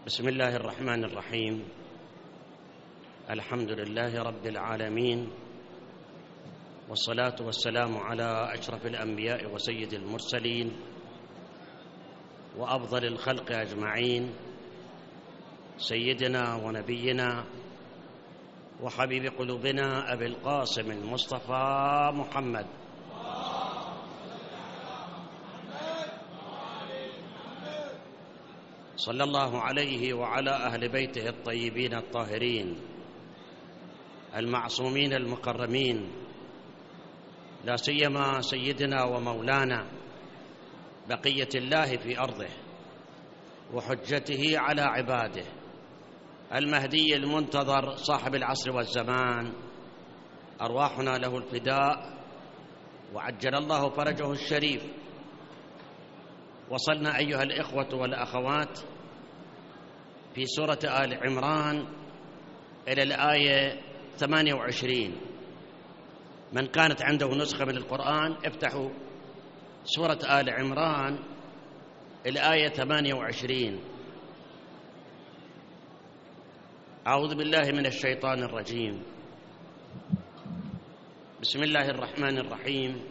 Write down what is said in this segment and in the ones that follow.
بسم الله الرحمن الرحيم. الحمد لله رب العالمين، والصلاة والسلام على أشرف الأنبياء وسيد المرسلين وأفضل الخلق أجمعين، سيدنا ونبينا وحبيب قلوبنا أبي القاسم المصطفى محمد صلى الله عليه وعلى أهل بيته الطيبين الطاهرين المعصومين المكرمين، لا سيما سيدنا ومولانا بقية الله في أرضه وحجته على عباده، المهدي المنتظر صاحب العصر والزمان، أرواحنا له الفداء وعجل الله فرجه الشريف. وصلنا أيها الإخوة والأخوات في سورة آل عمران إلى الآية 28. من كانت عنده نسخة من القرآن افتحوا سورة آل عمران الآية 28. أعوذ بالله من الشيطان الرجيم. بسم الله الرحمن الرحيم.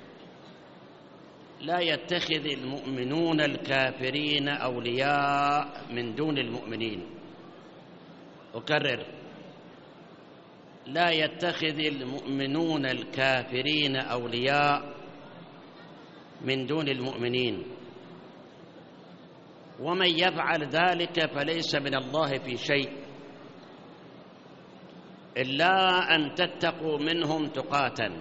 لا يتخذ المؤمنون الكافرين أولياء من دون المؤمنين. أكرر: لا يتخذ المؤمنون الكافرين أولياء من دون المؤمنين، ومن يفعل ذلك فليس من الله في شيء إلا أن تتقوا منهم تقاة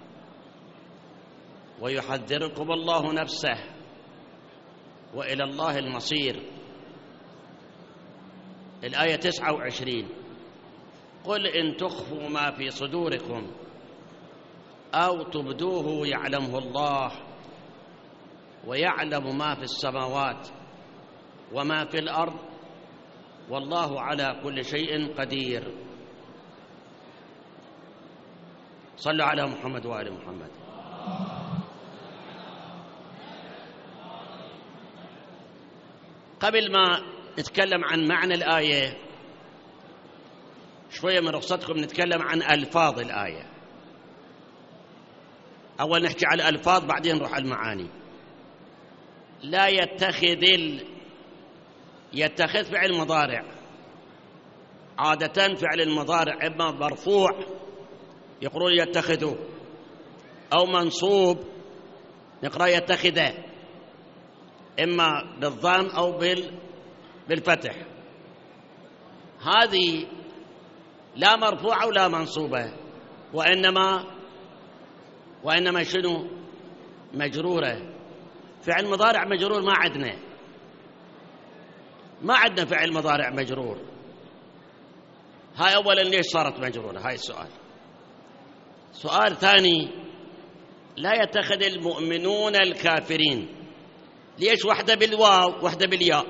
ويحذركم الله نفسه وإلى الله المصير. الآية 29: قل إن تخفوا ما في صدوركم أو تبدوه يعلمه الله ويعلم ما في السماوات وما في الأرض والله على كل شيء قدير. صلوا على محمد وآل محمد. قبل ما نتكلم عن معنى الآية شوية من رخصتكم نتكلم عن ألفاظ الآية. أول نحكي على الألفاظ بعدين نروح على المعاني. لا يتخذ فعل مضارع، عادة فعل المضارع إما مرفوع يقولون يتخذه، أو منصوب نقرأ يتخذه، إما بالضم أو بالفتح. هذه لا مرفوعة ولا منصوبة، وإنما شنو؟ مجرورة. فعل مضارع مجرور ما عندنا فعل مضارع مجرور. هاي أولا ليش صارت مجرورة؟ هاي السؤال. سؤال ثاني: لا يتخذ المؤمنون الكافرين، ليش واحدة بالواو واحدة بالياء؟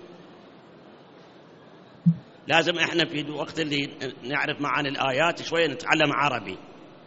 لازم احنا في الوقت اللي نعرف معاني الآيات شوية نتعلم عربي.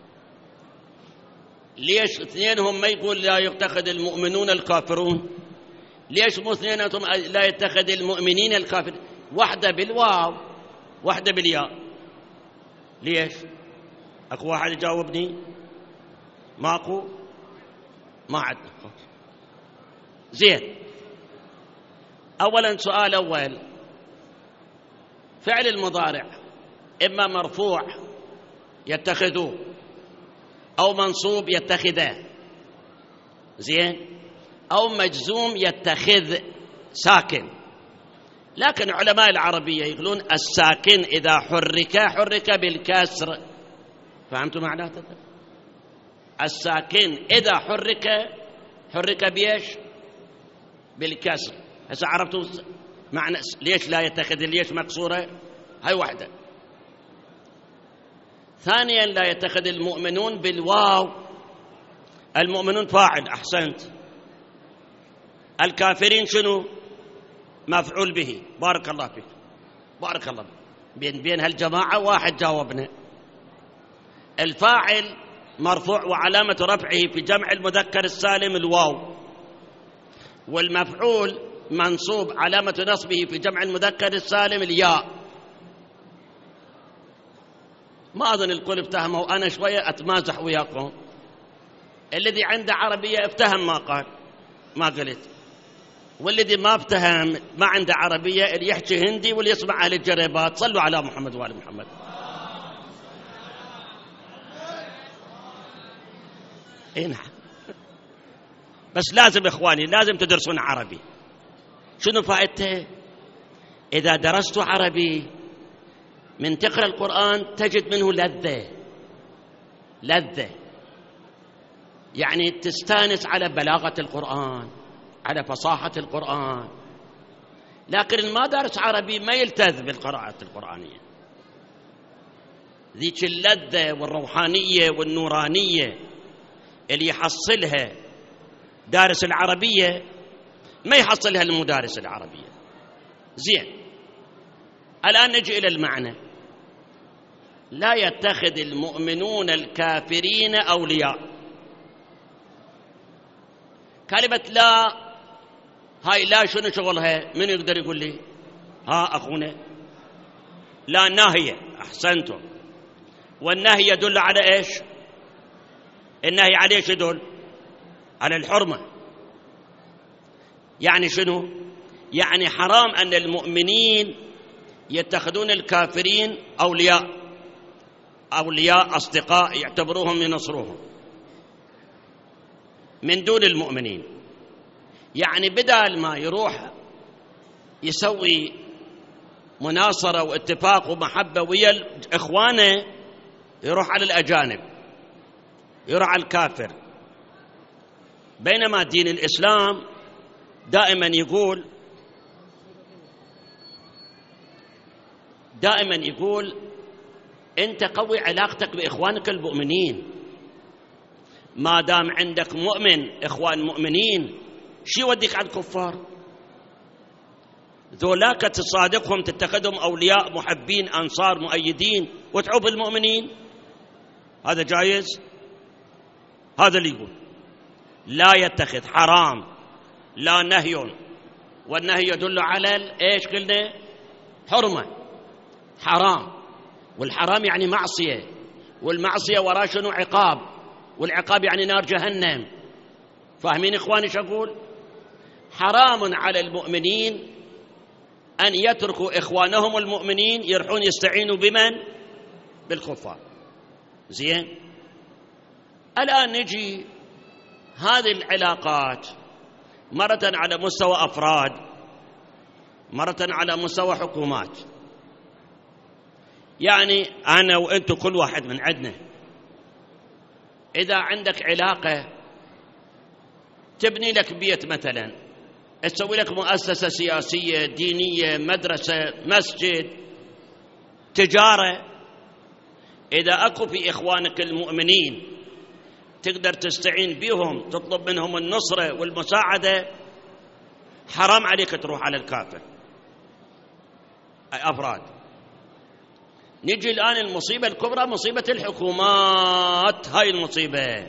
ليش اثنينهم ما يقول لا يتخذ المؤمنون الكافرون؟ ليش مو اثنينهم لا يتخذ المؤمنين الكافرين؟ واحدة بالواو واحدة بالياء. ليش؟ اكو واحد يجاوبني؟ ماكو؟ ما عندنا. زين. اولا سؤال اول: فعل المضارع اما مرفوع يتخذوه او منصوب يتخذه، زين، او مجزوم يتخذ ساكن. لكن علماء العربية يقولون الساكن اذا حرك بالكسر. فهمتوا معناته؟ الساكن اذا حرك بيش؟ بالكسر. هسه عرفتوا معنى ليش لا يتخذ ليش مكسورة؟ هاي واحدة. ثانيا لا يتخذ المؤمنون بالواو. المؤمنون فاعل، أحسنت. الكافرين شنو؟ مفعول به. بارك الله فيك، بارك الله. بين هالجماعة واحد جاوبنا. الفاعل مرفوع وعلامة رفعه في جمع المذكر السالم الواو، والمفعول منصوب علامة نصبه في جمع المذكر السالم الياء. ما أظن الكل افتهمه، وأنا شوية أتمازح وياكم. الذي عنده عربية افتهم ما قال، ما قلت. والذي ما افتهم ما عنده عربية، اللي يحكي هندي واللي يسمع أهل الجريبات. صلوا على محمد وآل محمد. نعم. بس لازم إخواني، لازم تدرسون عربي. شنو فائدته؟ إذا درست عربي من تقرأ القرآن تجد منه لذة، يعني تستانس على بلاغة القرآن، على فصاحة القرآن. لكن ما دارس عربي ما يلتذ بالقراءة القرآنية. ذيك اللذة والروحانية والنورانية اللي يحصلها دارس العربية ما يحصلها المدارس العربية. زين، الآن نجي إلى المعنى. لا يتخذ المؤمنون الكافرين أولياء. كلمة لا، هاي لا شنو شغلها؟ من يقدر يقول لي؟ ها أخونا، لا ناهية. أحسنتم. والنهي يدل على إيش؟ النهي على إيش يدل؟ على الحرمة. يعني شنو؟ يعني حرام أن المؤمنين يتخذون الكافرين أولياء أصدقاء يعتبروهم ينصروهم من دون المؤمنين. يعني بدل ما يروح يسوي مناصرة واتفاق ومحبة ويا إخوانه، يروح على الأجانب، يروح على الكافر. بينما دين الإسلام دائما يقول أنت قوي علاقتك بإخوانك المؤمنين. ما دام عندك مؤمن إخوان مؤمنين، شي يوديك على الكفار؟ ذولاك تصادقهم، تتخذهم أولياء محبين أنصار مؤيدين، وتعوب المؤمنين. هذا جايز؟ هذا اللي يقول لا يتخذ. حرام، لا نهي، والنهي يدل على ايش قلنا؟ حرمة. حرام، والحرام يعني معصية، والمعصية وراء شنو؟ عقاب، والعقاب يعني نار جهنم. فاهمين إخواني شو أقول؟ حرام على المؤمنين أن يتركوا إخوانهم المؤمنين يروحون يستعينوا بمن؟ بالكفار. زين، الآن نجي هذه العلاقات مرة على مستوى أفراد، مرة على مستوى حكومات. يعني أنا وأنتم كل واحد من عندنا إذا عندك علاقة تبني لك بيت مثلا، تسوي لك مؤسسة سياسية دينية، مدرسة، مسجد، تجارة، إذا أكو في إخوانك المؤمنين تقدر تستعين بهم، تطلب منهم النصرة والمساعدة، حرام عليك تروح على الكافر. أي أفراد. نجي الآن المصيبة الكبرى، مصيبة الحكومات. هاي المصيبة.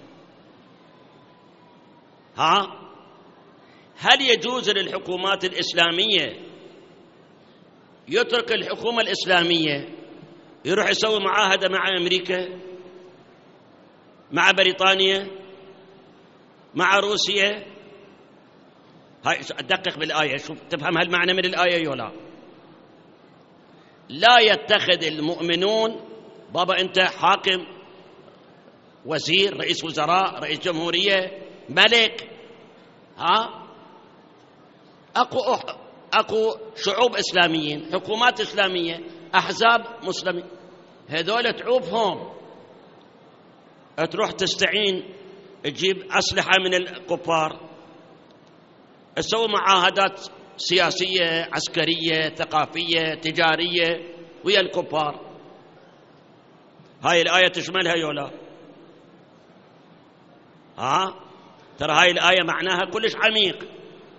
هل يجوز للحكومات الإسلامية يترك الحكومة الإسلامية يروح يسوي معاهدة مع أمريكا، مع بريطانيا، مع روسيا؟ هاي أدقق بالآية، شوف تفهم هالمعنى من الآية يولا. لا يتخذ المؤمنون، بابا أنت حاكم، وزير، رئيس وزراء، رئيس جمهورية، ملك، أكو شعوب إسلاميين، حكومات إسلامية، أحزاب مسلمين، هذول تعوبهم، تروح تستعين، تجيب أسلحة من الكفار، تسوي معاهدات سياسية، عسكرية، ثقافية، تجارية ويا الكفار. هاي الآية تشملها يولا؟ ترى هاي الآية معناها كلش عميق.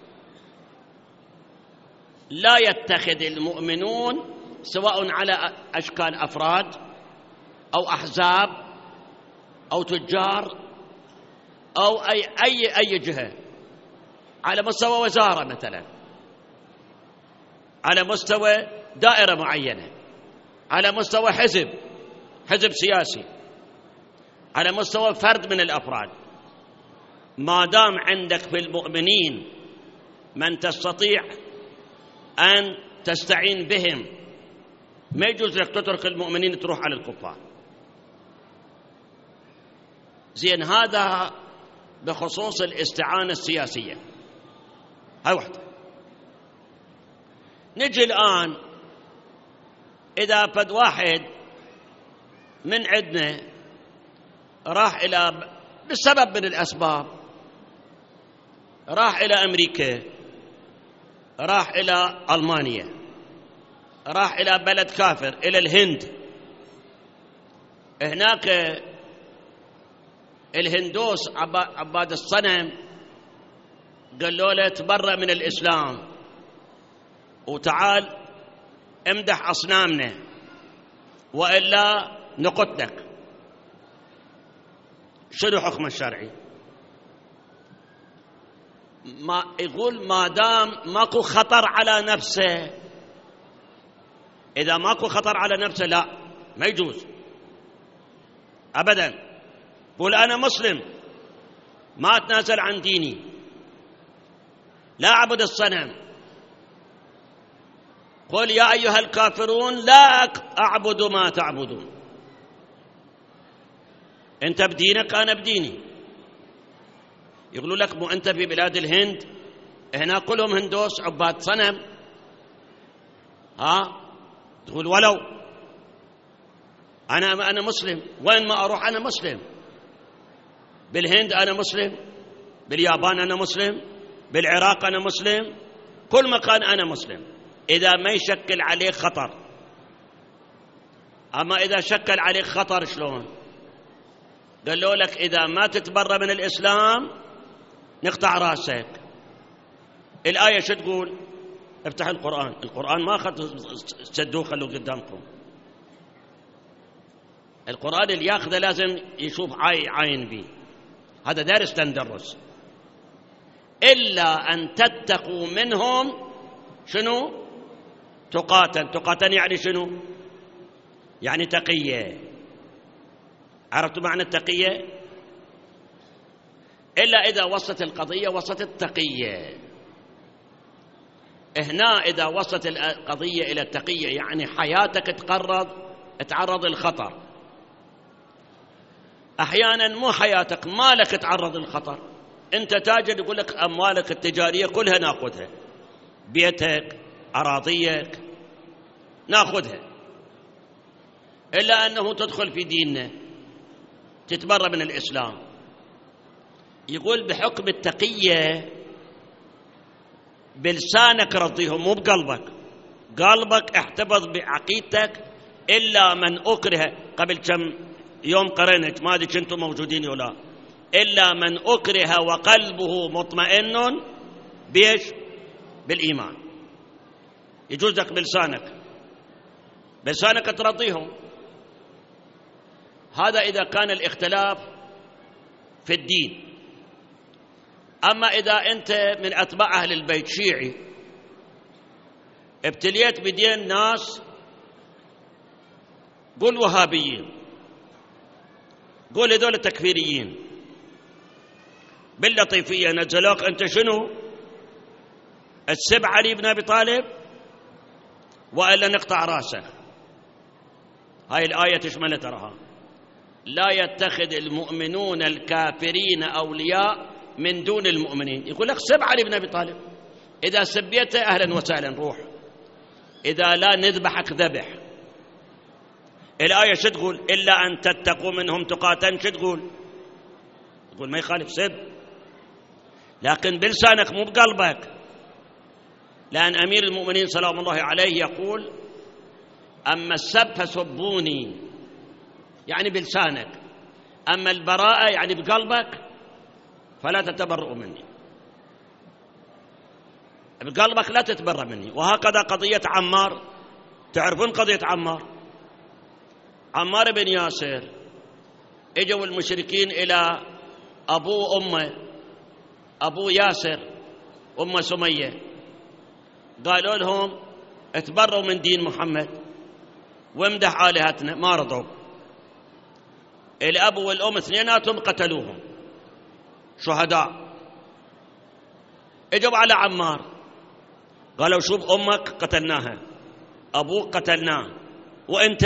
لا يتخذ المؤمنون، سواء على أشكال أفراد أو أحزاب أو تجار أو أي جهة، على مستوى وزارة مثلا، على مستوى دائرة معينة، على مستوى حزب سياسي، على مستوى فرد من الأفراد. ما دام عندك في المؤمنين من تستطيع أن تستعين بهم، ما يجوز لك تترك المؤمنين تروح على الكفار. زين، هذا بخصوص الاستعانة السياسية، هاي واحدة. نجي الآن إذا فد واحد من عندنا راح إلى بسبب من الأسباب، راح إلى أمريكا، راح إلى ألمانيا، راح إلى بلد كافر، إلى الهند. هناك الهندوس عباد الصنم قالوا له تبرأ من الإسلام وتعال امدح أصنامنا وإلا نقتلك. شنو حكم الشرعي؟ ما يقول ما دام ماكو خطر على نفسه. إذا ماكو خطر على نفسه لا، ما يجوز أبدا. قول أنا مسلم، ما أتنازل عن ديني، لا أعبد الصنم. قل يا أيها الكافرون لا أعبد ما تعبدون. أنت بدينك أنا بديني. يقولوا لك مو أنت في بلاد الهند هنا كلهم هندوس عباد صنم، تقول ولو أنا مسلم، وين ما أروح أنا مسلم. بالهند أنا مسلم، باليابان أنا مسلم، بالعراق أنا مسلم، كل مكان أنا مسلم إذا ما يشكل عليك خطر. أما إذا شكل عليك خطر شلون؟ قالوا لك إذا ما تتبرى من الإسلام نقطع راسك. الآية شو تقول؟ افتح القرآن ما تسدوه خلوه قدامكم. القرآن اللي ياخذه لازم يشوف عين بيه، هذا دارس تندرس. إلا أن تتقوا منهم شنو؟ تقاتل يعني شنو؟ يعني تقية. عرفتوا معنى التقية؟ إلا إذا وصلت القضية وصلت التقية. هنا إذا وصلت القضية إلى التقية يعني حياتك تعرض للخطر. أحيانا مو حياتك، مالك تعرض للخطر. أنت تاجر يقول لك أموالك التجارية كلها ناخذها، بيتك، أراضيك ناخذها، إلا أنه تدخل في ديننا تتبرى من الإسلام. يقول بحكم التقية بلسانك رضيهم مو بقلبك. قلبك احتفظ بعقيدتك إلا من أكره. قبل كم يوم قرنت، ما أدري كنتم موجودين ولا، إلا من أكره وقلبه مطمئن بيش؟ بالإيمان. يجوز لك بلسانك ترضيهم. هذا إذا كان الاختلاف في الدين. أما إذا أنت من أتباع أهل البيت شيعي ابتليت بدين ناس، قول وهابيين، قول هذول تكفيريين، باللطيفية نزلوك أنت شنو؟ تسب علي بن أبي طالب وإلا نقطع راسه. هاي الآية تشمل تراها. لا يتخذ المؤمنون الكافرين أولياء من دون المؤمنين. يقول لك سب علي بن أبي طالب، إذا سبيته أهلا وسهلا روح، إذا لا نذبحك ذبح. الآية شو تقول؟ إلا أن تتقوا منهم تقاة. شو تقول؟ تقول ما يخالف سب، لكن بلسانك مو بقلبك. لأن أمير المؤمنين سلام الله عليه يقول أما السب فسبوني، يعني بلسانك، أما البراءة يعني بقلبك فلا تتبرؤوا مني. بقلبك لا تتبرأ مني. وهكذا قضية عمار. تعرفون قضية عمار بن ياسر؟ اجوا المشركين إلى أبو ياسر أم سمية، قالوا لهم اتبروا من دين محمد وامدح آلهتنا، ما رضوا. الأب والأم اثنيناتهم قتلوهم شهداء. اجوا على عمار قالوا شوف أمك قتلناها، أبوك قتلناه، وأنت؟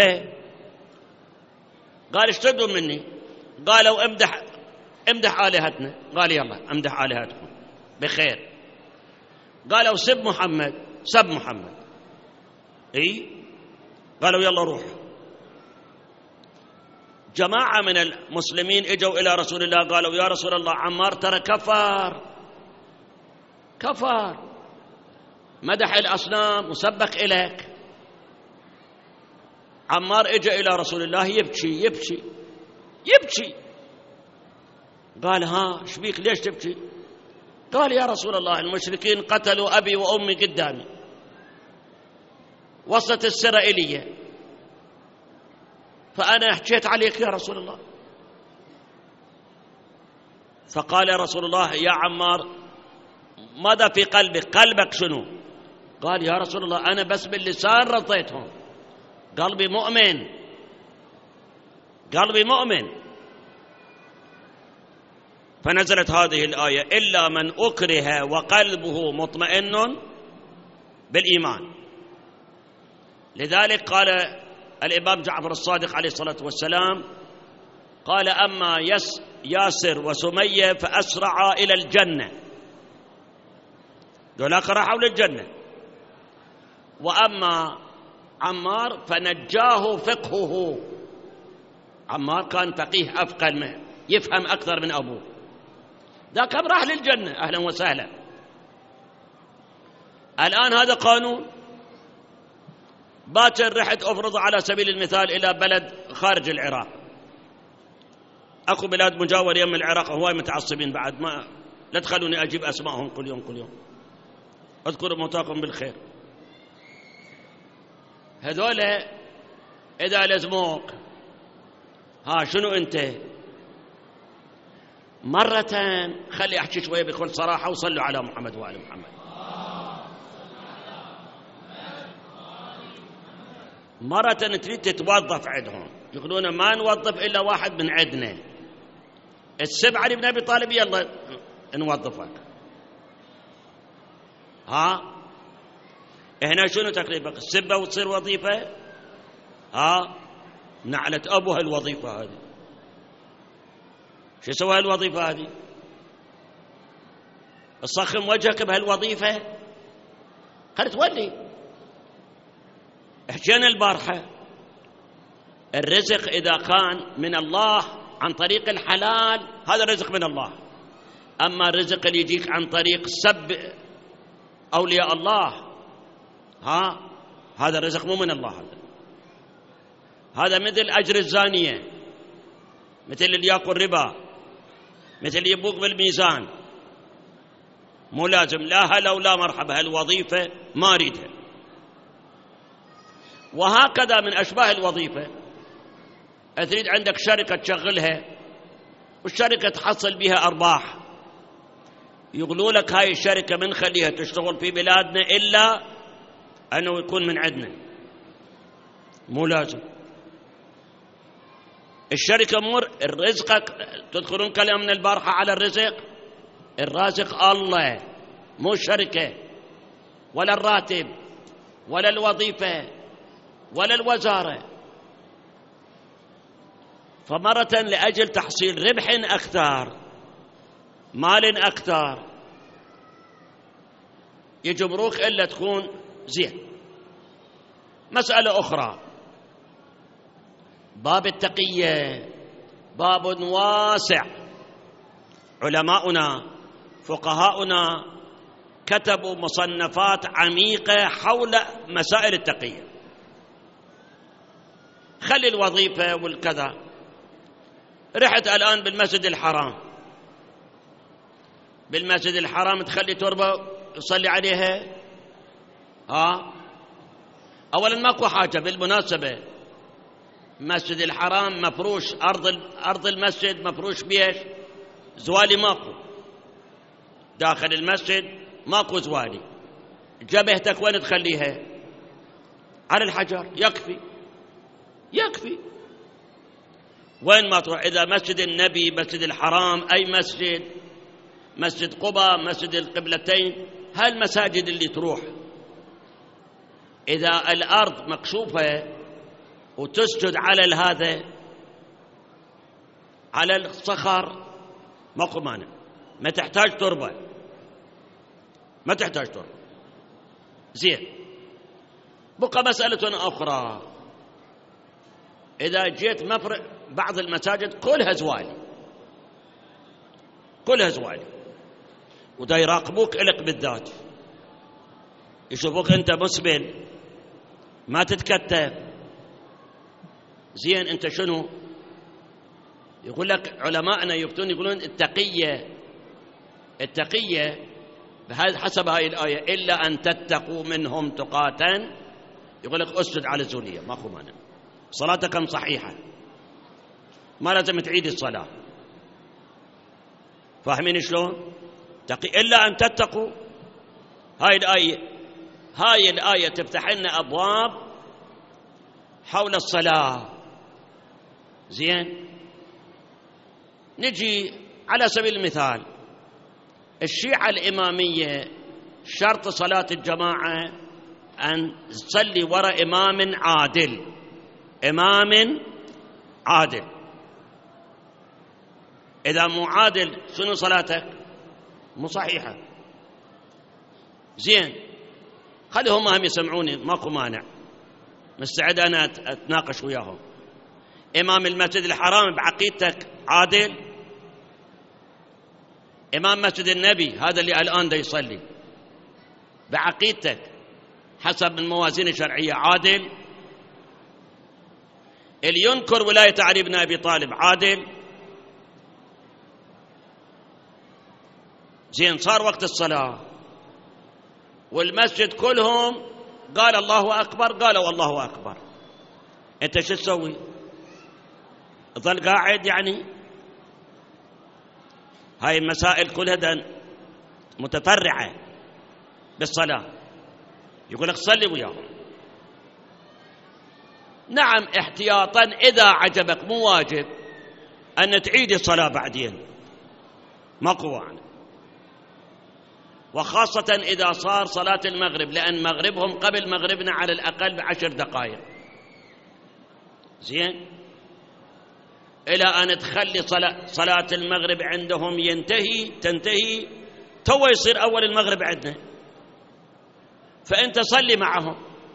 قال ايش تريدون مني؟ قالوا امدح آلهتنا. قال يلا امدح آلهتكم بخير. قالوا سب محمد، سب محمد. قالوا يلا روح. جماعة من المسلمين اجوا إلى رسول الله قالوا يا رسول الله عمار ترى كفر، مدح الأصنام وسبك إليك. عمار اجى إلى رسول الله يبكي. قال ها شبيك ليش تبكي؟ قال يا رسول الله المشركين قتلوا أبي وأمي قدامي، وصلت السر إلي، فأنا حكيت عليك يا رسول الله. فقال يا رسول الله يا عمار ماذا في قلبك شنو؟ قال يا رسول الله أنا بس باللسان رضيتهم، قلبي مؤمن. فنزلت هذه الآية إلا من أكره وقلبه مطمئن بالإيمان. لذلك قال الإمام جعفر الصادق عليه الصلاة والسلام قال أما ياسر وسمية فأسرعا إلى الجنة، دولاك راحوا للجنة، وأما عمار فنجاه فقهه. عمار كان فقيه أفقه، يفهم أكثر من أبوه، ذاك راح للجنة أهلا وسهلا. الآن هذا قانون. باكر رحت أفرض على سبيل المثال إلى بلد خارج العراق، أكو بلاد مجاورة يم العراق هواي متعصبين بعد، ما لا تخلوني أجيب أسمائهم كل يوم اذكروا موتاكم بالخير. هذول إذا لزموك ها شنو أنت؟ مرة خلي أحكي شوية بكل صراحة وصلوا على محمد وآل محمد. مرة تريد تتوظف عندهم، يقولون ما نوظف إلا واحد من عندنا، السب علي بن أبي طالب يلا نوظفك. ها هنا شنو تقريبا السبة وتصير وظيفة؟ نعلت أبوها الوظيفة هذه. شو سوى الوظيفة هذه؟ الصخم وجهك بهالوظيفة؟ خلت تولي. حكينا البارحة الرزق إذا كان من الله عن طريق الحلال هذا رزق من الله، أما الرزق اللي يجيك عن طريق سب أولياء الله هذا الرزق مو من الله. هذا مثل أجر الزانية، مثل اللي يأكل ربا، مثل اللي يبوق بالميزان، مو لازم لا هلا ولا مرحبا، هالوظيفة ما أريدها. وهكذا من أشباه الوظيفة، تريد عندك شركة تشغلها والشركة تحصل بها أرباح، يقولوا لك هاي الشركة من خليها تشتغل في بلادنا إلا أنه يكون من عندنا، مو لازم. الشركة الرزقك تذكرون كلامنا البارحة على الرزق، الرازق الله مو الشركة ولا الراتب ولا الوظيفة ولا الوزارة. فمرة لأجل تحصيل ربح أكثر، مال أكثر، يجبروك إلا تكون زين. مسألة أخرى، باب التقية باب واسع. علماؤنا فقهاؤنا كتبوا مصنفات عميقة حول مسائل التقية. خلي الوظيفة والكذا. رحت الآن بالمسجد الحرام تخلي تربة يصلي عليها؟ أولا ماكو حاجة. بالمناسبة مسجد الحرام مفروش، أرض المسجد مفروش بيش زوالي، ماكو داخل المسجد ماكو زوالي. جبهتك وين تخليها؟ على الحجر يكفي. وين ما تروح، إذا مسجد النبي، مسجد الحرام، أي مسجد، مسجد قباء، مسجد القبلتين، هالمساجد اللي تروح إذا الأرض مكشوفة وتسجد على هذا، على الصخر، ماكو مانع، ما تحتاج تربة. زين. بقى مسألة أخرى، إذا جيت مفرق بعض المساجد كلها زوالي ودا يراقبوك إلك بالذات، يشوفوك أنت مسبل ما تتكتف. زين، أنت شنو؟ يقول لك علماءنا يقولون التقية حسب هاي الآية إلا أن تتقوا منهم تقاتا، يقول لك أسجد على الزولية، ماكو مانع، صلاتك صحيحة، ما لازم تعيد الصلاة. فاهمين شلون؟ إلا أن تتقوا. هاي الآية تفتح لنا أبواب حول الصلاة. زين، نجي على سبيل المثال، الشيعة الإمامية شرط صلاة الجماعة أن تصلي وراء إمام عادل. إذا مو عادل شنو صلاتك؟ مو صحيحة. زين، خليهم هم يسمعوني، ماكو مانع، مستعد أنا أتناقش وياهم. إمام المسجد الحرام بعقيدتك عادل؟ إمام مسجد النبي هذا اللي الآن دا يصلي بعقيدتك حسب الموازين الشرعية عادل؟ اللي ينكر ولاية علي بن أبي طالب عادل؟ زين، صار وقت الصلاة والمسجد كلهم قال الله أكبر، قالوا الله أكبر، أنت شو تسوي؟ ظل قاعد؟ يعني هاي المسائل كلها متفرعة بالصلاة، يقول لك صلي وياهم. نعم، احتياطا إذا عجبك، مو واجب أن تعيد الصلاة بعدين، ماكو مانع، وخاصة إذا صار صلاة المغرب، لأن مغربهم قبل مغربنا على الأقل ب10 دقائق. زين، إلى أن تخلي صلاة المغرب عندهم تنتهي تو يصير أول المغرب عندنا، فأنت صلي معهم.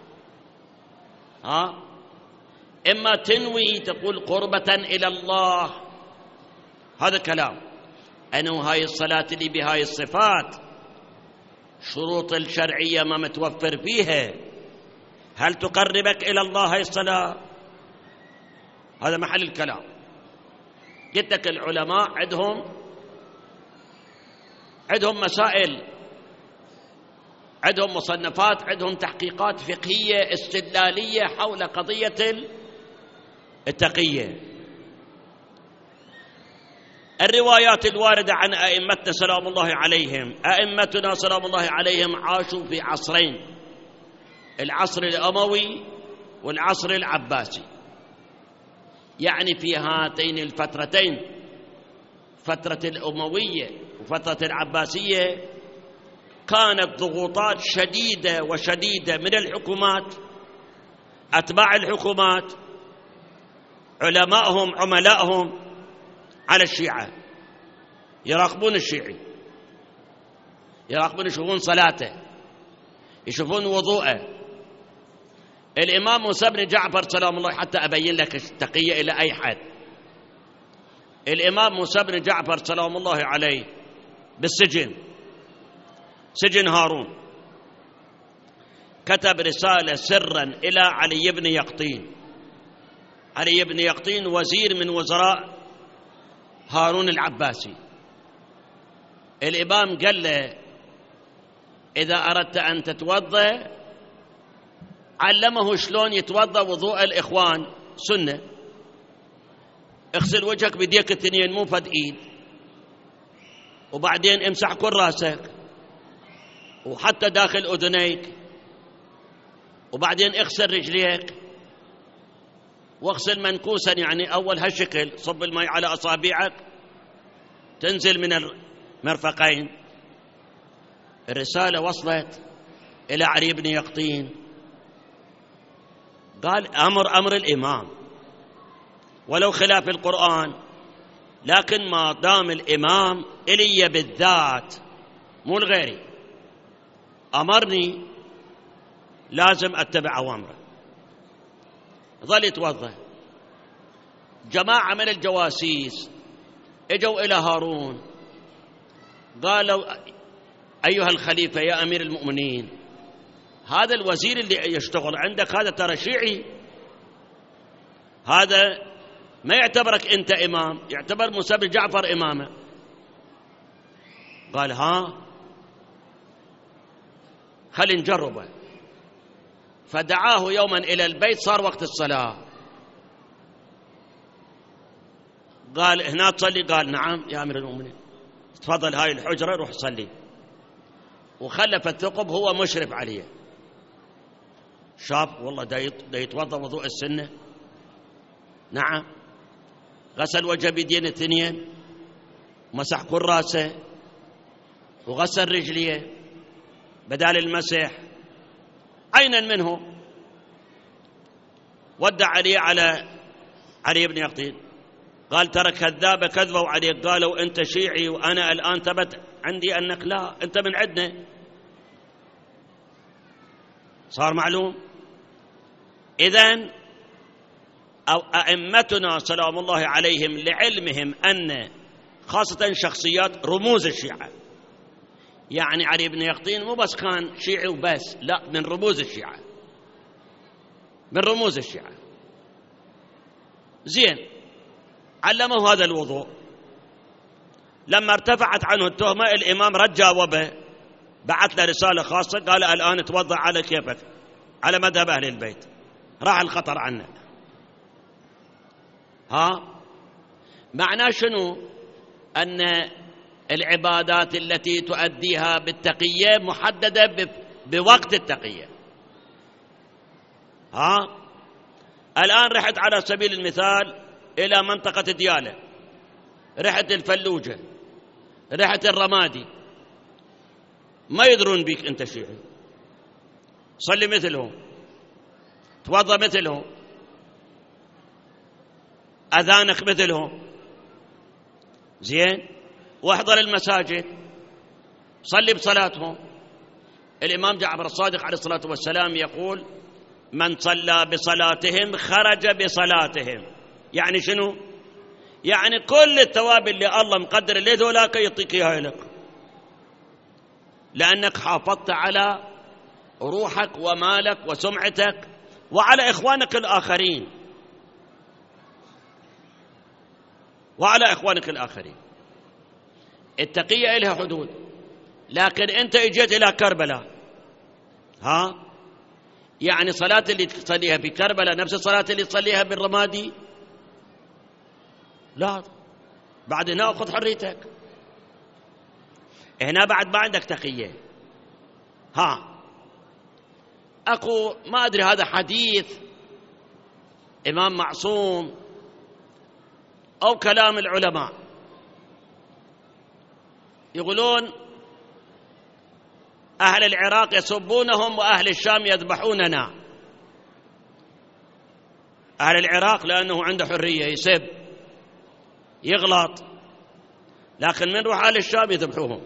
إما تنوي تقول قربة إلى الله، هذا كلام، أنه هاي الصلاة اللي بهاي الصفات شروط الشرعية ما متوفر فيها، هل تقربك إلى الله هاي الصلاة؟ هذا محل الكلام. قلت لك العلماء عندهم مسائل، عندهم مصنفات، عندهم تحقيقات فقهية استدلالية حول قضية التقية. الروايات الواردة عن أئمتنا سلام الله عليهم، أئمتنا سلام الله عليهم عاشوا في عصرين، العصر الأموي والعصر العباسي، يعني في هاتين الفترتين، فترة الأموية وفترة العباسية، كانت ضغوطات شديدة من الحكومات، أتباع الحكومات، علمائهم عملائهم على الشيعة، يراقبون الشيعي، يشوفون صلاته، يشوفون وضوءه. الإمام موسى بن جعفر سلام الله، حتى أبين لك التقية إلى أي حد، الإمام موسى بن جعفر سلام الله عليه بالسجن، سجن هارون، كتب رسالة سرا إلى علي بن يقطين. علي بن يقطين وزير من وزراء هارون العباسي. الإمام قال له إذا أردت أن تتوضأ، علمه شلون يتوضأ وضوء الإخوان سنة، اغسل وجهك بيديك الثنين مو فد إيد، وبعدين امسح كل راسك وحتى داخل أذنيك، وبعدين اغسل رجليك واغسل منكوسا، يعني أول هالشكل، صب الماء على أصابعك تنزل من المرفقين. الرسالة وصلت إلى علي بن يقطين، قال أمر الإمام ولو خلاف القرآن، لكن ما دام الإمام إلي بالذات مو لغيري أمرني لازم أتبع أوامره. ظل يتوضأ. جماعة من الجواسيس اجوا إلى هارون قالوا أيها الخليفة يا أمير المؤمنين، هذا الوزير اللي يشتغل عندك هذا ترى شيعي، هذا ما يعتبرك أنت إمام، يعتبر موسى بن جعفر إمامه. قال ها خلي نجربه. فدعاه يوما إلى البيت، صار وقت الصلاة، قال هنا تصلي؟ قال نعم يا أمير المؤمنين. تفضل هاي الحجرة روح صلي. وخلف الثقب هو مشرف عليه، شاف والله دا يتوضا وضوء السنة. نعم. غسل وجه بيدين الاثنين، مسح كل راسه، وغسل رجليه بدال المسح. عينا منه ودع عليه على علي بن يقطين، قال ترى كذابة كذبوا عليك، قالوا أنت شيعي وأنا الآن ثبت عندي أنك لا، أنت من عندنا. صار معلوم. إذن أئمتنا سلام الله عليهم لعلمهم أن خاصة شخصيات رموز الشيعة، يعني علي بن يقطين مو بس كان شيعي وبس، لا، من رموز الشيعة، من رموز الشيعة. زين، علمه هذا الوضوء. لما ارتفعت عنه التهمة الإمام رد جاوبه، بعث له رسالة خاصة قال الآن توضع على كيفك، على مذهب أهل البيت، راح الخطر عنك. معناه شنو؟ أن العبادات التي تؤديها بالتقية محددة بوقت التقية. الآن رحت على سبيل المثال إلى منطقة ديالى، رحت الفلوجة، رحت الرمادي، ما يدرون بيك أنت شيعي، صلي مثلهم، توضأ مثلهم، أذانك مثلهم، زين، واحضر المساجد، صلي بصلاتهم. الإمام جعفر الصادق عليه الصلاة والسلام يقول من صلى بصلاتهم خرج بصلاتهم. يعني شنو؟ يعني كل الثواب اللي الله مقدر لذولاك يعطيك إياها لك، لأنك حافظت على روحك ومالك وسمعتك وعلى إخوانك الآخرين، وعلى إخوانك الآخرين. التقية إلها حدود، لكن أنت اجيت إلى كربلاء، يعني صلاة اللي تصليها في كربلاء نفس الصلاة اللي تصليها بالرمادي؟ لا، بعد هنا أخذ حريتك، هنا بعد ما عندك تقية. أكو ما أدري هذا حديث إمام معصوم أو كلام العلماء، يقولون أهل العراق يسبونهم وأهل الشام يذبحوننا. أهل العراق لأنه عنده حرية يسب يغلط، لكن من روح أهل الشام يذبحوهم.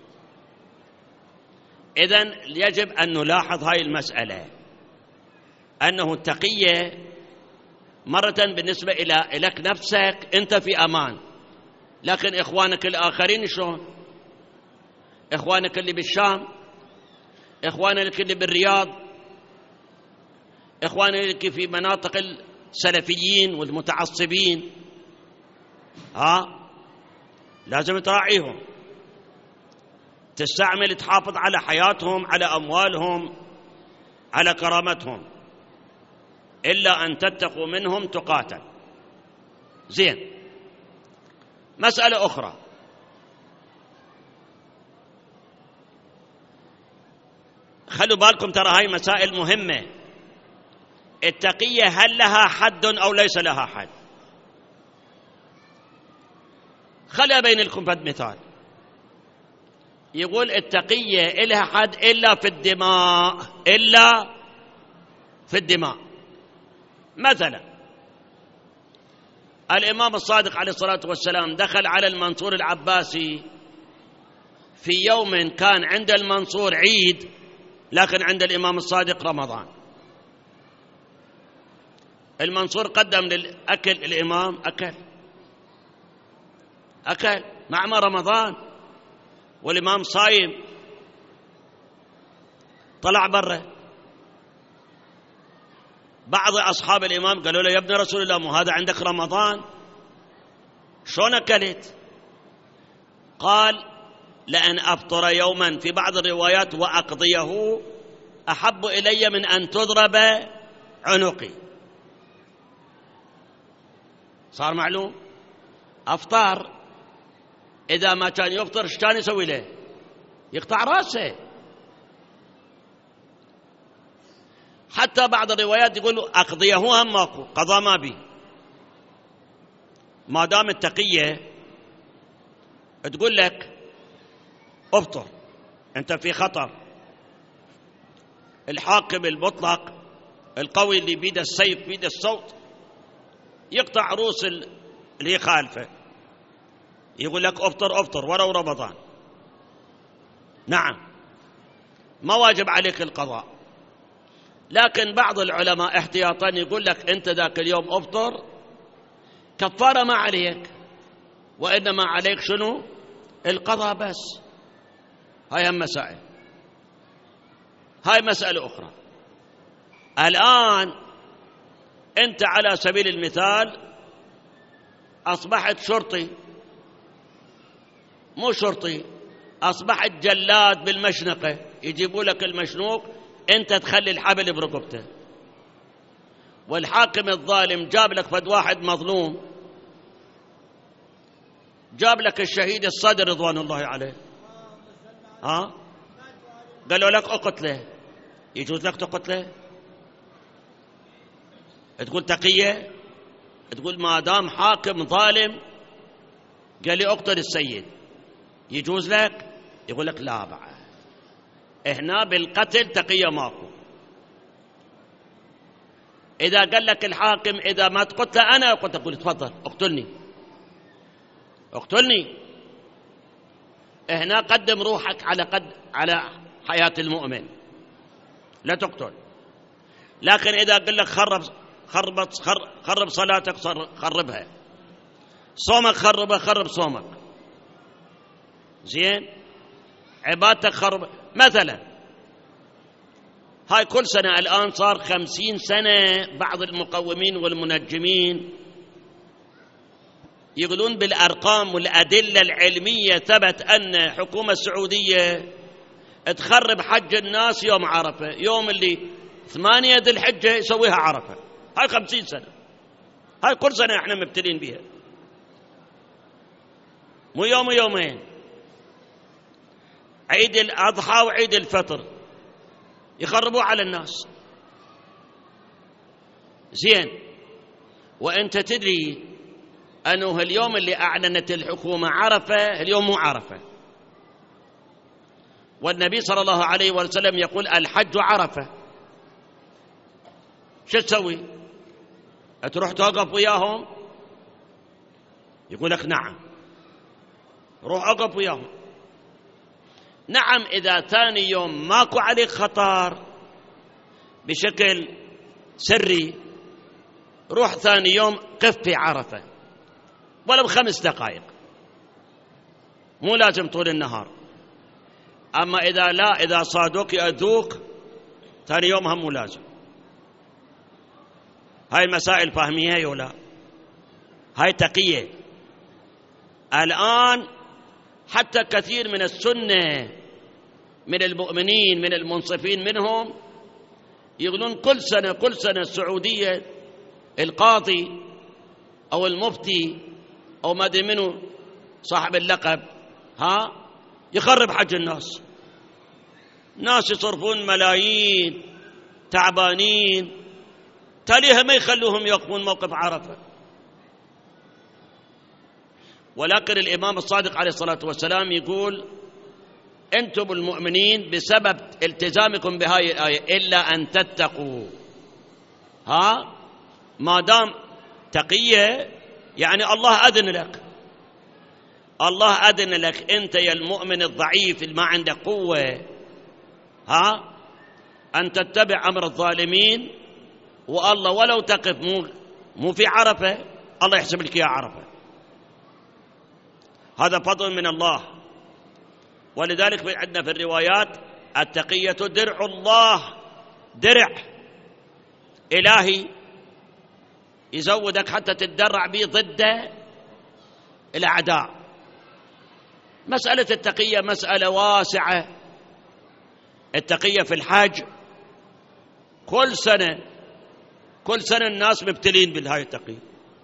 إذن يجب أن نلاحظ هاي المسألة، أنه التقية مرة بالنسبة إلى لك نفسك أنت في أمان، لكن إخوانك الآخرين شلون؟ إخوانك اللي بالشام، إخوانك اللي بالرياض، إخوانك في مناطق السلفيين والمتعصبين، لازم تراعيهم، تستعمل تحافظ على حياتهم، على أموالهم، على كرامتهم، إلا أن تتقوا منهم تقاتل. زين، مسألة أخرى، خلوا بالكم ترى هاي مسائل مهمة التقية هل لها حد أو ليس لها حد؟ خلى بين لكم فد مثال. يقول التقية إلها حد إلا في الدماء، إلا في الدماء. مثلا الإمام الصادق عليه الصلاة والسلام دخل على المنصور العباسي في يوم كان عند المنصور عيد، لكن عند الإمام الصادق رمضان. المنصور قدم للأكل، الإمام أكل مع ما رمضان والإمام صايم. طلع برا، بعض أصحاب الإمام قالوا له: يا ابن رسول الله، مو هذا عندك رمضان، شلون أكلت؟ قال: لأن أفطر يوما في بعض الروايات وأقضيه أحب إلي من أن تضرب عنقي. صار معلوم أفطار، إذا ما كان يفطر ايش كان يسوي له؟ يقطع راسه. حتى بعض الروايات يقولوا أقضيه هم ماكو قضاء ما بي. ما دام التقية تقول لك افطر، أنت في خطر. الحاكم المطلق القوي اللي بيده السيف بيده الصوت يقطع روس اللي يخالفه، يقول لك افطر ولو رمضان. نعم، ما واجب عليك القضاء، لكن بعض العلماء احتياطا يقول لك أنت ذاك اليوم افطر، كفارة ما عليك، وإنما عليك شنو؟ القضاء بس. هاي هم مسائل، هاي مسألة أخرى. الآن أنت على سبيل المثال أصبحت شرطي، مو شرطي، أصبحت جلاد بالمشنقة، يجيبوا لك المشنوق، أنت تخلي الحبل برقبته، والحاكم الظالم جاب لك فد واحد مظلوم، جاب لك الشهيد الصدر رضوان الله عليه، قالوا لك اقتله، يجوز لك تقتله؟ تقول تقية؟ تقول ما دام حاكم ظالم قال لي اقتل السيد يجوز لك؟ يقول لك لا، بعد هنا بالقتل تقية ماكو. إذا قال لك الحاكم إذا ما تقتله أنا قلت، أقول تفضل اقتلني، هنا قدم روحك على حياة المؤمن، لا تقتل. لكن إذا قال لك خرب صلاتك خربها، صومك خرب صومك، زين، عبادتك خرب مثلا. هاي كل سنة الآن صار 50 سنة بعض المقومين والمنجمين يقولون بالأرقام والأدلة العلمية ثبت أن حكومة السعودية تخرب حج الناس يوم عرفة، يوم اللي 8 ذي الحجة يسويها عرفة. هاي 50 سنة، هاي كل سنة احنا مبتلين بها، مو يوم ويومين. عيد الأضحى وعيد الفطر يخربوا على الناس، زين. وأنت تدري أنه اليوم اللي أعلنت الحكومة عرفة، اليوم مو عرفة، والنبي صلى الله عليه وسلم يقول الحج عرفة. شو تسوي؟ تروح توقف وياهم؟ يقول لك نعم، روح أوقف وياهم. نعم، إذا ثاني يوم ماكو عليك خطر بشكل سري، روح ثاني يوم قف في عرفة ولو 5 دقائق، مو لازم طول النهار. أما إذا لا، إذا صادوك يأذوك ثاني يوم هم مو لازم. هاي مسائل فهميها ولا؟ هاي تقية. الآن حتى كثير من السنة من المؤمنين من المنصفين منهم يقولون كل سنة السعودية القاضي أو المفتي أو ما أدري منه صاحب اللقب يخرب حج الناس. ناس يصرفون ملايين تعبانين تاليها ما يخلوهم يقفون موقف عرفة. ولكن الإمام الصادق عليه الصلاة والسلام يقول: أنتم المؤمنين بسبب التزامكم بهاي الآية إلا أن تتقوا. ما دام تقية يعني الله أذن لك، الله أذن لك أنت يا المؤمن الضعيف اللي ما عنده قوة أن تتبع أمر الظالمين، والله ولو تقف مو في عرفة الله يحسب لك يا عرفة. هذا فضل من الله. ولذلك عندنا في الروايات: التقية درع الله، درع إلهي يزودك حتى تتدرع به ضد الأعداء. مسألة التقية مسألة واسعة. التقية في الحج كل سنة الناس مبتلين بهاي التقية،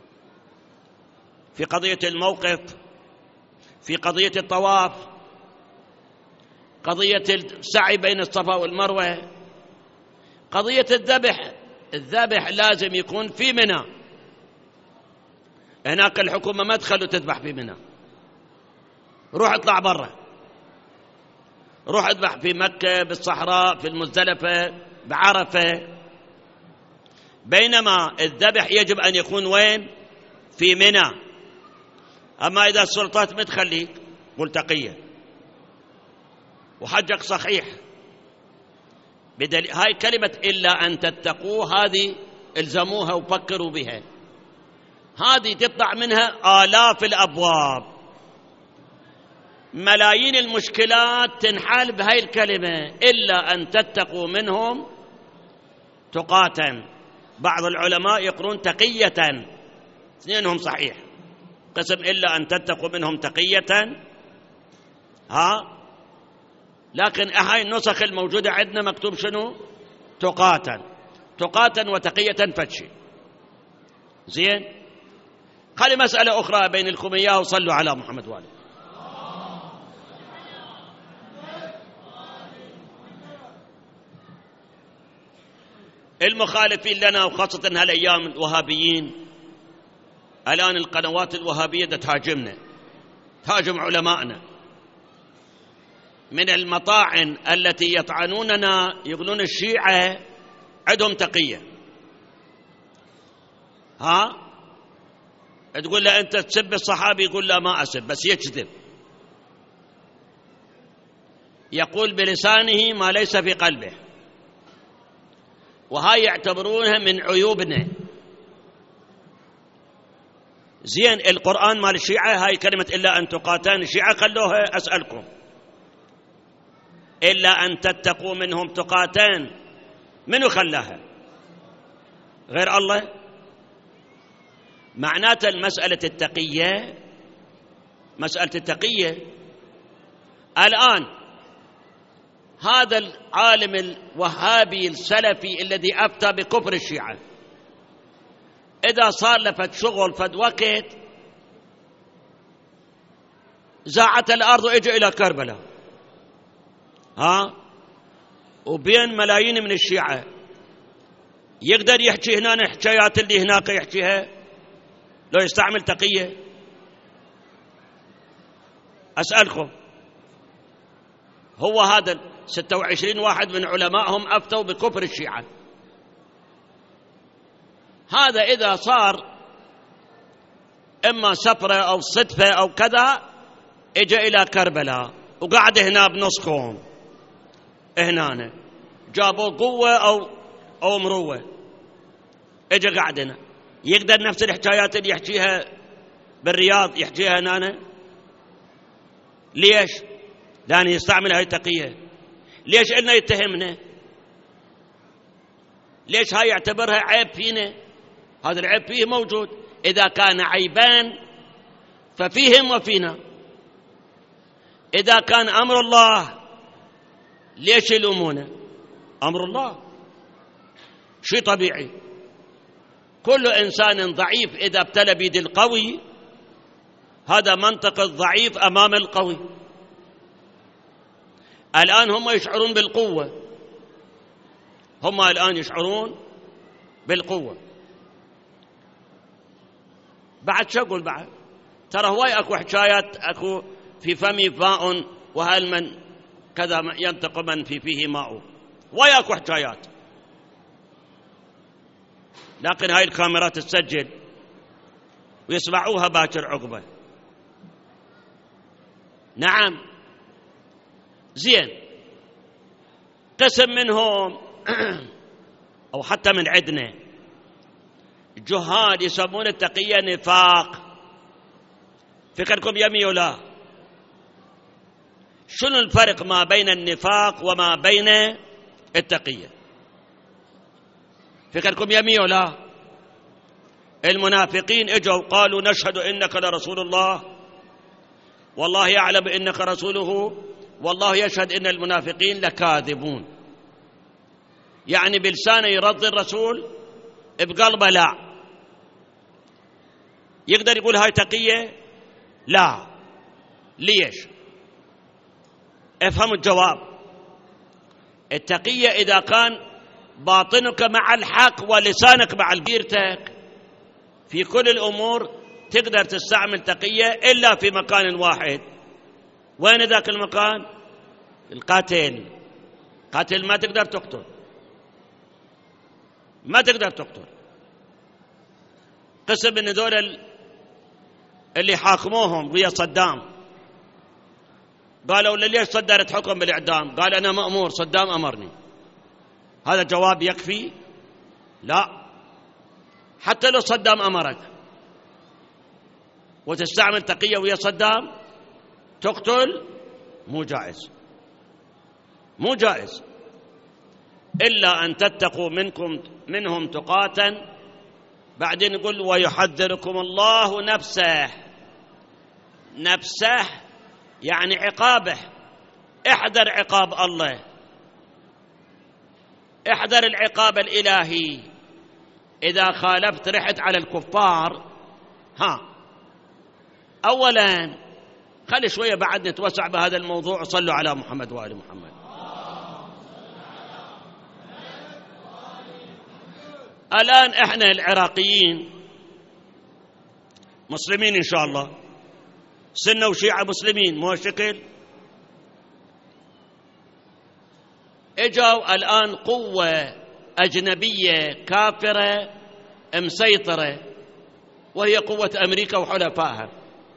في قضية الموقف، في قضية الطواف، قضية السعي بين الصفا والمروة، قضية الذبح لازم يكون في منى. هناك الحكومة ما تخلوا تذبح في منى، روح اطلع برا، روح اذبح في مكة، بالصحراء، في المزدلفة، بعرفة. بينما الذبح يجب أن يكون وين؟ في منى. أما إذا السلطات ما تخليك ملتقية وحجك صحيح، هاي كلمة إلا أن تتقوا هذه الزموها وفكروا بها. هذه تطلع منها آلاف الأبواب، ملايين المشكلات تنحل بهاي الكلمة إلا أن تتقوا منهم تقاة. بعض العلماء يقولون تقية، اثنينهم صحيح. قسم إلا أن تتقوا منهم تقية، لكن هاي النسخ الموجودة عندنا مكتوب شنو؟ تقاة وتقية فتشي. زين. خلي مسألة أخرى بينكم إياها، وصلوا على محمد والي. المخالفين لنا وخاصة هالأيام الوهابيين، الآن القنوات الوهابية تهاجمنا، تهاجم علماءنا. من المطاعن التي يطعنوننا يقولون الشيعة عندهم تقية. تقول له أنت تسب الصحابي، يقول لا ما أسب، بس يكذب، يقول بلسانه ما ليس في قلبه. وهاي يعتبرونها من عيوبنا. زين. القرآن مال الشيعة هاي كلمة إلا أن تقاتان، الشيعة خلوها. أسألكم، إلا أن تتقوا منهم تقاتان، منو خلاها غير الله؟ معناته المسألة التقية، مسألة التقية الآن هذا العالم الوهابي السلفي الذي أفتى بكفر الشيعة، إذا صار له فد شغل فد وقت زاعت الأرض وإجا إلى كربلاء، وبين ملايين من الشيعة، يقدر يحكي هنا الحكايات اللي هناك يحكيها لو يستعمل تقية؟ أسألكم، هو هذا 26 واحد من علمائهم أفتوا بكفر الشيعة. هذا إذا صار إما سفرة أو صدفة أو كذا، إجا إلى كربلاء وقعد هنا بنصكم، هنا جابوا قوة أو مروة، إجا قعد هنا، يقدر نفس الحكايات اللي يحكيها بالرياض يحكيها هنا؟ ليش؟ لأن يستعمل هاي التقية. ليش إلنا يتهمنا؟ ليش هاي يعتبرها عيب فينا؟ هذا العيب فيه موجود. إذا كان عيبان ففيهم وفينا. إذا كان أمر الله ليش يلومونه؟ أمر الله شيء طبيعي. كل إنسان ضعيف إذا ابتلى بيد القوي، هذا منطق الضعيف أمام القوي. الآن هم يشعرون بالقوة، هم الآن يشعرون بالقوة. بعد شو أقول بعد؟ ترى هواي أكو حكايات، أكو في فمي ماء وهل من كذا ينطق من في فيه ماء، هواي أكو حكايات. لكن هاي الكاميرات تسجل ويسمعوها باكر عقبة. نعم زين. قسم منهم أو حتى من عندنا جهاد يسمون التقية نفاق. فكركم يمي ولا؟ شنو الفرق ما بين النفاق وما بين التقية؟ فكركم يمي ولا؟ المنافقين اجوا قالوا نشهد إنك لرسول الله والله يعلم إنك رسوله والله يشهد إن المنافقين لكاذبون. يعني بلسانه يرضي الرسول، بقلبه لا. يقدر يقول هاي تقية؟ لا. ليش؟ افهموا الجواب. التقية إذا كان باطنك مع الحق ولسانك مع بيرتك في كل الأمور تقدر تستعمل تقية إلا في مكان واحد. وين ذاك المكان؟ القاتل. قاتل ما تقدر تقتل، ما تقدر تقتل. قسم من دول اللي حاكموهم ويا صدام قالوا ليش صدرت حكم بالإعدام؟ قال أنا مأمور، صدام أمرني. هذا جواب يكفي؟ لا. حتى لو صدام أمرك وتستعمل تقية ويا صدام تقتل، مو جائز، مو جائز، إلا أن تتقوا منهم تقاتا. بعدين يقول ويحذركم الله نفسه. نفسه يعني عقابه. احذر عقاب الله، احذر العقاب الإلهي. إذا خالفت رحت على الكفار. أولا خلي شوية بعد نتوسع بهذا الموضوع. صلوا على محمد وآل محمد. الآن احنا العراقيين مسلمين إن شاء الله، سنة وشيعة مسلمين، مو شكل. اجوا الآن قوة أجنبية كافرة مسيطرة وهي قوة أمريكا وحلفائها.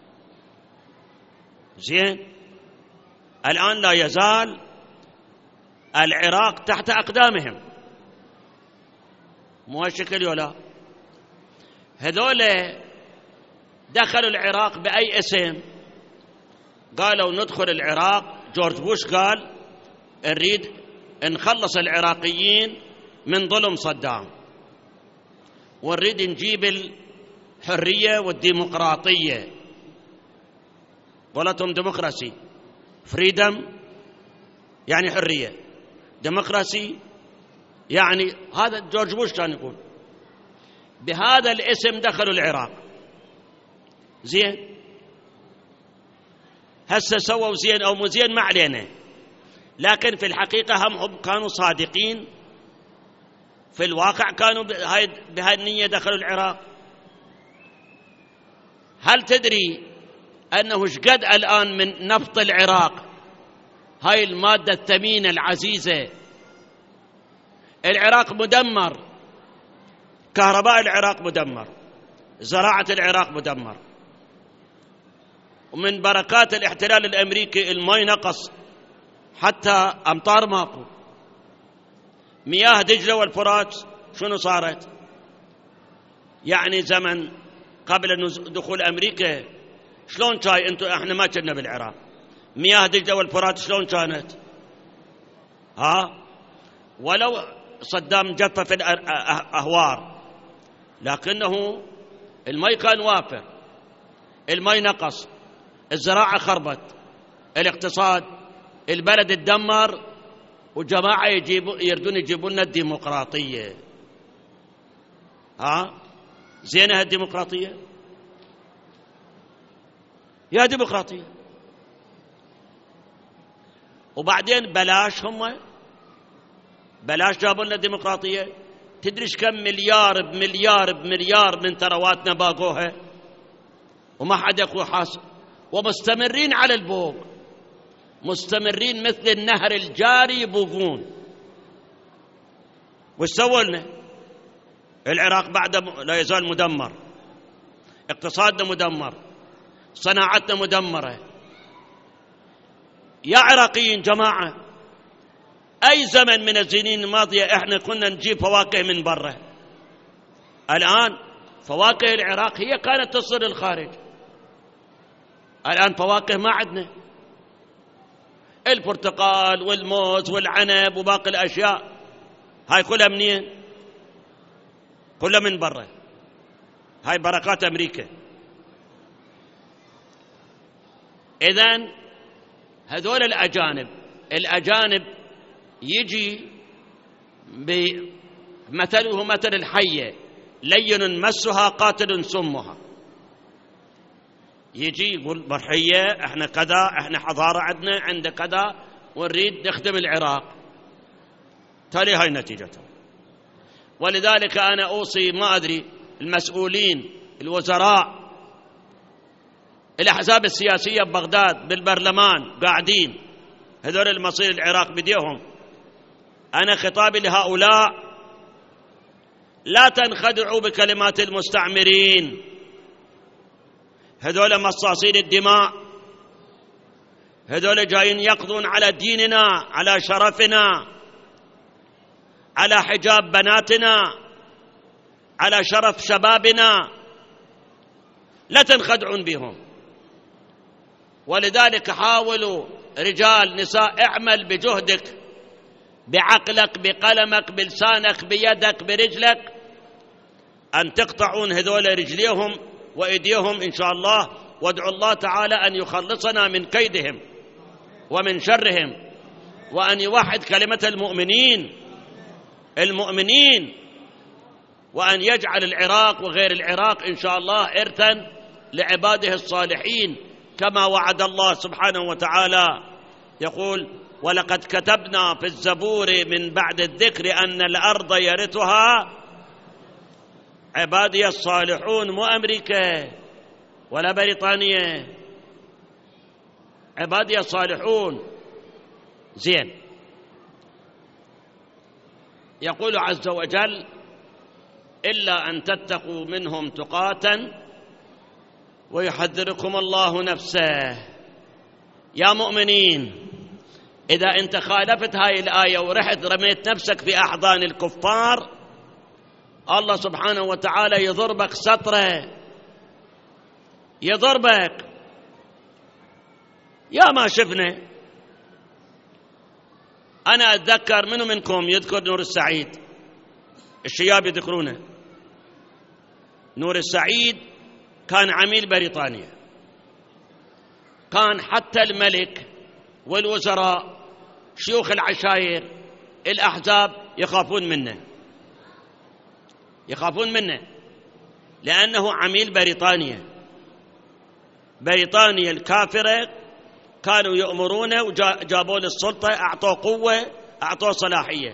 زين. الآن لا يزال العراق تحت أقدامهم، مو هالشكل ولا؟ هذول دخلوا العراق بأي اسم؟ قالوا ندخل العراق. جورج بوش قال نريد نخلص العراقيين من ظلم صدام ونريد نجيب الحرية والديمقراطية. قولتهم ديمقراسي، فريدم يعني حرية، ديمقراسي يعني هذا جورج بوش كان يقول. بهذا الاسم دخلوا العراق. زين. هسه سووا زين أو مو زين ما علينا، لكن في الحقيقة هم كانوا صادقين. في الواقع كانوا بهاي النية دخلوا العراق. هل تدري أنه شقد الآن من نفط العراق، هاي المادة الثمينة العزيزة، العراق مدمر، كهرباء العراق مدمر، زراعة العراق مدمر. ومن بركات الاحتلال الأمريكي الماء نقص، حتى أمطار ماكو. مياه دجلة والفرات شنو صارت؟ يعني زمن قبل دخول أمريكا شلون كاي احنا ما كنا بالعراق. مياه دجلة والفرات شلون كانت؟ ولو صدام جفف الأهوار، لكنه الماء كان وافر، الماء نقص، الزراعة خربت، الاقتصاد، البلد اتدمر، وجماعة يردون يجيبون لنا الديمقراطية. زينة الديمقراطية؟ يا ديمقراطية. وبعدين بلاش، هم بلاش جابوا لنا الديمقراطية. تدريش كم مليار بمليار بمليار من ثرواتنا باقوها وما حد يقول حاصل، ومستمرين على البوق، مستمرين مثل النهر الجاري يبوقون. وش سووا لنا؟ العراق بعد لا يزال مدمر، اقتصادنا مدمر، صناعتنا مدمرة. يا عراقيين جماعة، أي زمن من السنين الماضية إحنا كنا نجيب فواكه من برا، الآن فواكه العراق هي كانت تصل للخارج، الآن فواكه ما عندنا، البرتقال والموز والعنب وباقي الأشياء هاي كلها منين؟ كلها من برا، هاي بركات أمريكا. إذن هذول الأجانب يجي بمثله مثل الحية لين مسها قاتل سمها، يجي يقول برحية احنا كذا، احنا حضارة عندنا كذا، ونريد نخدم العراق، تالي هاي نتيجته. ولذلك أنا أوصي ما أدري المسؤولين، الوزراء، الأحزاب السياسية ببغداد بالبرلمان قاعدين، هذول المصير العراق بديهم. أنا خطابي لهؤلاء: لا تنخدعوا بكلمات المستعمرين، هذول مصاصين الدماء، هذول جايين يقضون على ديننا، على شرفنا، على حجاب بناتنا، على شرف شبابنا، لا تنخدعون بهم. ولذلك حاولوا رجال نساء، اعمل بجهدك، بعقلك، بقلمك، بلسانك، بيدك، برجلك، أن تقطعون هذول رجليهم وإيديهم إن شاء الله، وادعوا الله تعالى أن يخلصنا من كيدهم ومن شرهم، وأن يوحد كلمة المؤمنين، وأن يجعل العراق وغير العراق إن شاء الله إرثا لعباده الصالحين، كما وعد الله سبحانه وتعالى. يقول: ولقد كتبنا في الزبور من بعد الذكر أن الأرض يرثها عبادي الصالحون. مو أمريكا ولا بريطانيا، عبادي الصالحون. زين، يقول عز وجل: إلا أن تتقوا منهم تقاتا ويحذركم الله نفسه. يا مؤمنين، إذا أنت خالفت هاي الآية ورحت رميت نفسك في أحضان الكفار، الله سبحانه وتعالى يضربك سطره، يضربك. يا ما شفنا، أنا أتذكر، منو منكم يذكر نور السعيد؟ الشياب يذكرونه. نور السعيد كان عميل بريطانيا، كان حتى الملك والوزراء، شيوخ العشائر، الأحزاب يخافون منه لأنه عميل بريطانيا الكافرة. كانوا يأمرونه وجابوا للسلطة، أعطوا قوة، أعطوا صلاحية.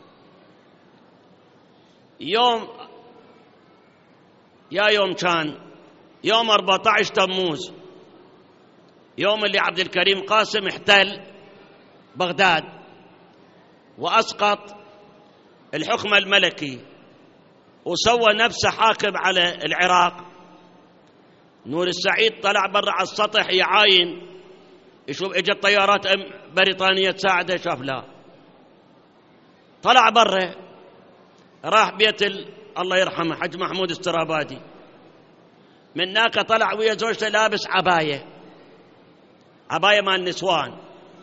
يوم كان يوم 14 تموز، يوم اللي عبد الكريم قاسم احتل بغداد وأسقط الحكم الملكي وسوى نفسه حاكم على العراق. نور السعيد طلع برا على السطح يعاين، يشوف اجت طيارات بريطانية تساعده، شاف لا، طلع برا، راح بيت الله يرحمه حج محمود السرابادي، من هناك طلع ويا زوجته لابس عباية مال النسوان،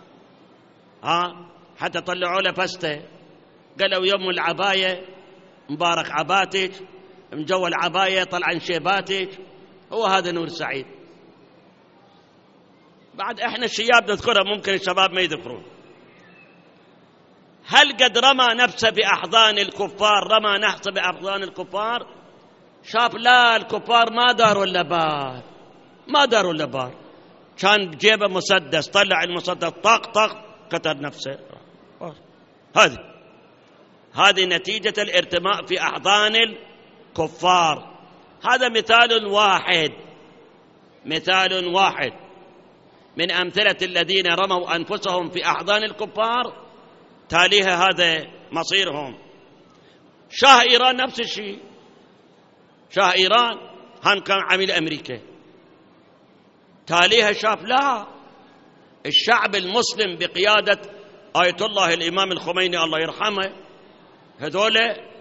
حتى طلعوا له فسته، قالوا يوم العباية مبارك عباتك، مجول عباية طلع شيباتك. هو هذا نور السعيد. بعد احنا الشياب نذكرها، ممكن الشباب ما يذكرون. هل قد رمى نفسه بأحضان الكفار، رمى نفسه بأحضان الكفار، شاف لا، الكفار ما داروا الا بار، كان بجيبه مسدس، طلع المسدس طق طق قتل نفسه. هذه هذه نتيجة الارتماء في أحضان الكفار. هذا مثال واحد من أمثلة الذين رموا أنفسهم في أحضان الكفار، تاليها هذا مصيرهم. شاه إيران نفس الشيء، شاه إيران كان عميل أمريكا، تاليها شاف لا، الشعب المسلم بقيادة آية الله الإمام الخميني الله يرحمه، هذول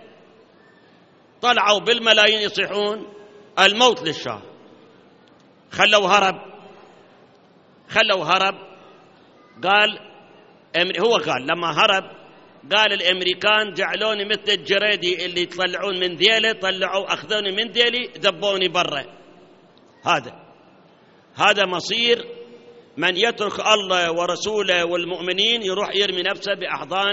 طلعوا بالملايين يصيحون الموت للشاه، خلوا هرب. هو قال لما هرب، قال الأمريكان جعلوني مثل الجريدي اللي يطلعون من ذيله، أخذوني من ذيلي ذبوني برا. هذا مصير من يترك الله ورسوله والمؤمنين، يروح يرمي نفسه بأحضان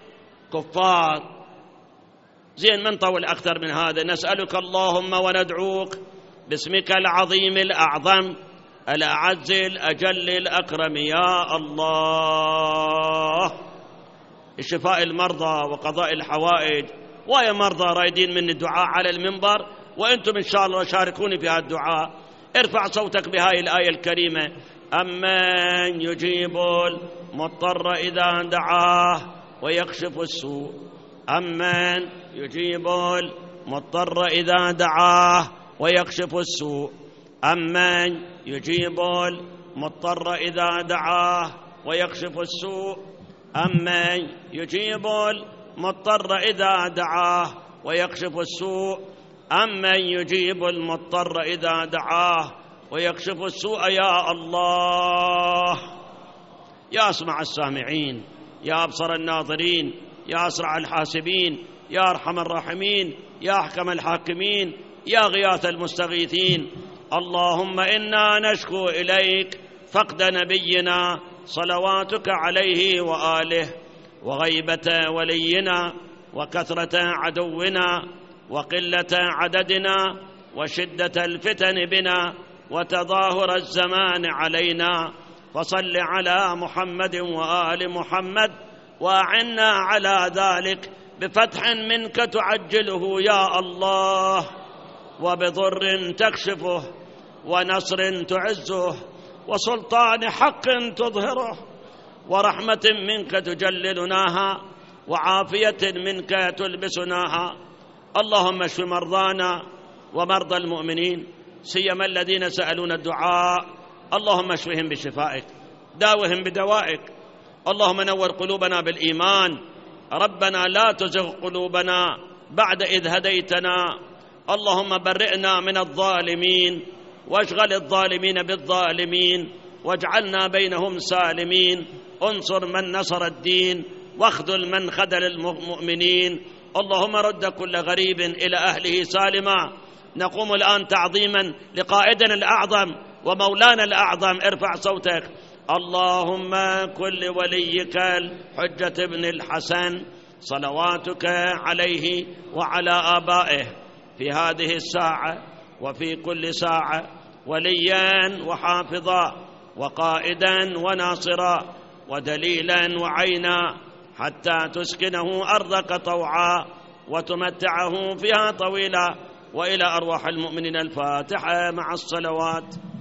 الكفار. زين، من طول أكثر من هذا. نسألك اللهم وندعوك باسمك العظيم الأعظم الأعز الأجل الأكرم يا الله الشفاء المرضى وقضاء الحوائج. ويا مرضى رايدين من الدعاء على المنبر، وأنتم إن شاء الله شاركوني في هذا الدعاء. ارفع صوتك بهاي الآية الكريمة: أمن يجيب المضطر إذا دعاه ويكشف السوء. أمن يجيب المضطر إذا دعاه ويكشف السوء. أمن يجيب المضطر إذا دعاه ويكشف السوء. أمن يجيب المضطر إذا دعاه ويكشف السوء. أمن يجيب المضطر إذا دعاه ويكشف السوء. يا الله، يا أسمع السامعين، يا أبصر الناظرين، يا أسرع الحاسبين، يا أرحم الراحمين، يا أحكم الحاكمين، يا غياث المستغيثين. اللهم إنا نشكو إليك فقد نبينا صلواتك عليه وآله، وغيبة ولينا، وكثرة عدونا، وقلة عددنا، وشدة الفتن بنا، وتظاهر الزمان علينا. فصل على محمد وآل محمد، وأعنا على ذلك بفتح منك تعجله يا الله، وبضر تكشفه، ونصر تعزه، وسلطان حق تظهره، ورحمة منك تجللناها، وعافية منك تلبسناها. اللهم اشف مرضانا ومرضى المؤمنين، سيما الذين سألون الدعاء. اللهم اشفهم بشفائك، داوهم بدوائك. اللهم نور قلوبنا بالإيمان. ربنا لا تزغ قلوبنا بعد إذ هديتنا. اللهم برئنا من الظالمين، واشغل الظالمين بالظالمين، واجعلنا بينهم سالمين. انصر من نصر الدين، واخذل من خذل المؤمنين. اللهم رد كل غريب إلى أهله سالما. نقوم الآن تعظيما لقائدنا الأعظم ومولانا الأعظم. ارفع صوتك. اللهم كل وليك الحجة بن الحسن صلواتك عليه وعلى آبائه في هذه الساعة وفي كل ساعة وليا وحافظا وقائدا وناصرا ودليلا وعينا، حتى تسكنه أرضك طوعا وتمتعه فيها طويلا. وإلى أرواح المؤمنين الفاتحة مع الصلوات.